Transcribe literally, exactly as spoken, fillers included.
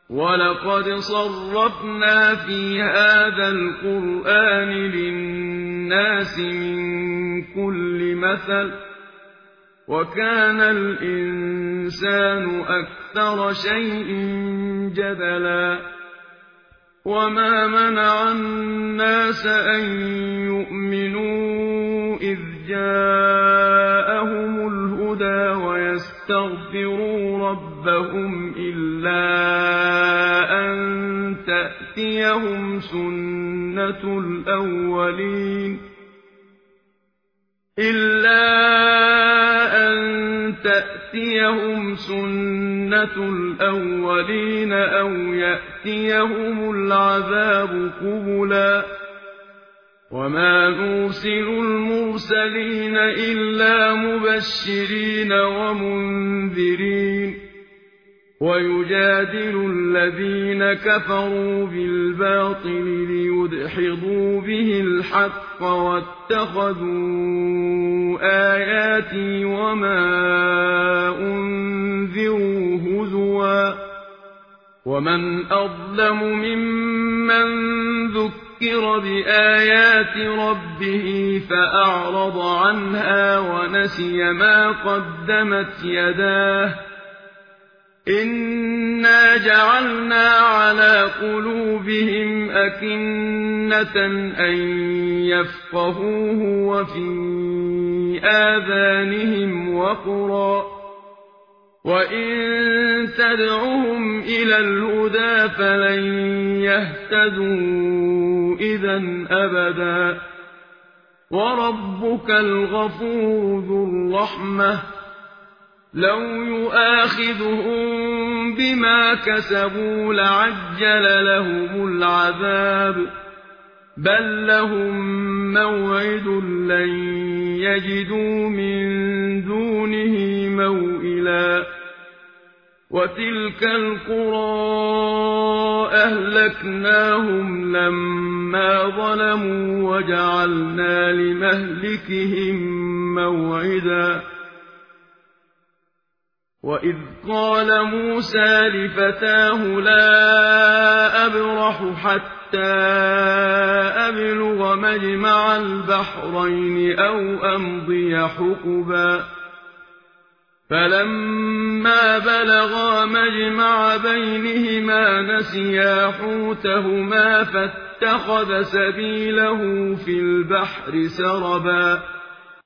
وَلَقَدْ صَرَّفْنَا فِي هَٰذَا الْقُرْآنِ لِلنَّاسِ مِن كُلِّ مَثَلٍ ۚ وَكَانَ الْإِنسَانُ أَكْثَرَ شَيْءٍ جَدَلًا وَمَا مَنَعَ النَّاسَ أَن يُؤْمِنُوا إِذْ جَاءَهُمُ الْهُدَىٰ وَيَسْتَغْفِرُوا رَبَّهُمْ إِلَّا أَن تَأْتِيَهُمْ سُنَّةُ الْأَوَّلِينَ إِلَّا أَن تَأْتِيَهُمْ سُنَّةُ الْأَوَّلِينَ أَوْ يَأْتِيَهُمُ الْعَذَابُ قُبُلًا وَمَا نُرْسِلُ الْمُرْسَلِينَ إِلَّا مُبَشِّرِينَ وَمُنذِرِينَ وَيُجَادِلُ الَّذِينَ كَفَرُوا بِالْبَاطِلِ لِيُدْحِضُوا بِهِ الْحَقَّ وَاتَّخَذُوا آيَاتِي وَمَا أُنذِرُوا هُزُوًا وَمَنْ أَظْلَمُ مِمَّن ذُكِّرَ بِآيَاتِ رَبِّهِ فَأَعْرَضَ عَنْهَا وَنَسِيَ مَا قَدَّمَتْ يَدَاهُ إِنَّا جَعَلْنَا عَلَىٰ قُلُوبِهِمْ أَكِنَّةً أَن يَفْقَهُوهُ وَفِي آذَانِهِمْ وَقْرًا ۚ وَإِن تَدْعُهُمْ إِلَى الْهُدَىٰ فَلَن يَهْتَدُوا إِذًا أَبَدًا ۚ وَرَبُّكَ الْغَفُورُ ذُو الرَّحْمَةِ ۖ لَوْ يُؤَاخِذُهُم بِمَا كَسَبُوا لَعَجَّلَ لَهُمُ الْعَذَابَ ۚ بَل لَّهُم مَّوْعِدٌ لَّن يَجِدُوا مِن دُونِهِ مَوْئِلًا وَتِلْكَ الْقُرَىٰ أَهْلَكْنَاهُمْ لَمَّا ظَلَمُوا وَجَعَلْنَا لِمَهْلِكِهِم مَّوْعِدًا وَإِذْ قَالَ مُوسَىٰ لِفَتَاهُ لَا أَبْرَحُ حَتَّىٰ أَبْلُغَ مَجْمَعَ الْبَحْرَيْنِ أَوْ أَمْضِيَ حُقُبًا فَلَمَّا بَلَغَا مَجْمَعَ بَيْنِهِمَا نَسِيَا حُوتَهُمَا فَاتَّخَذَ سَبِيلَهُ فِي الْبَحْرِ سَرَبًا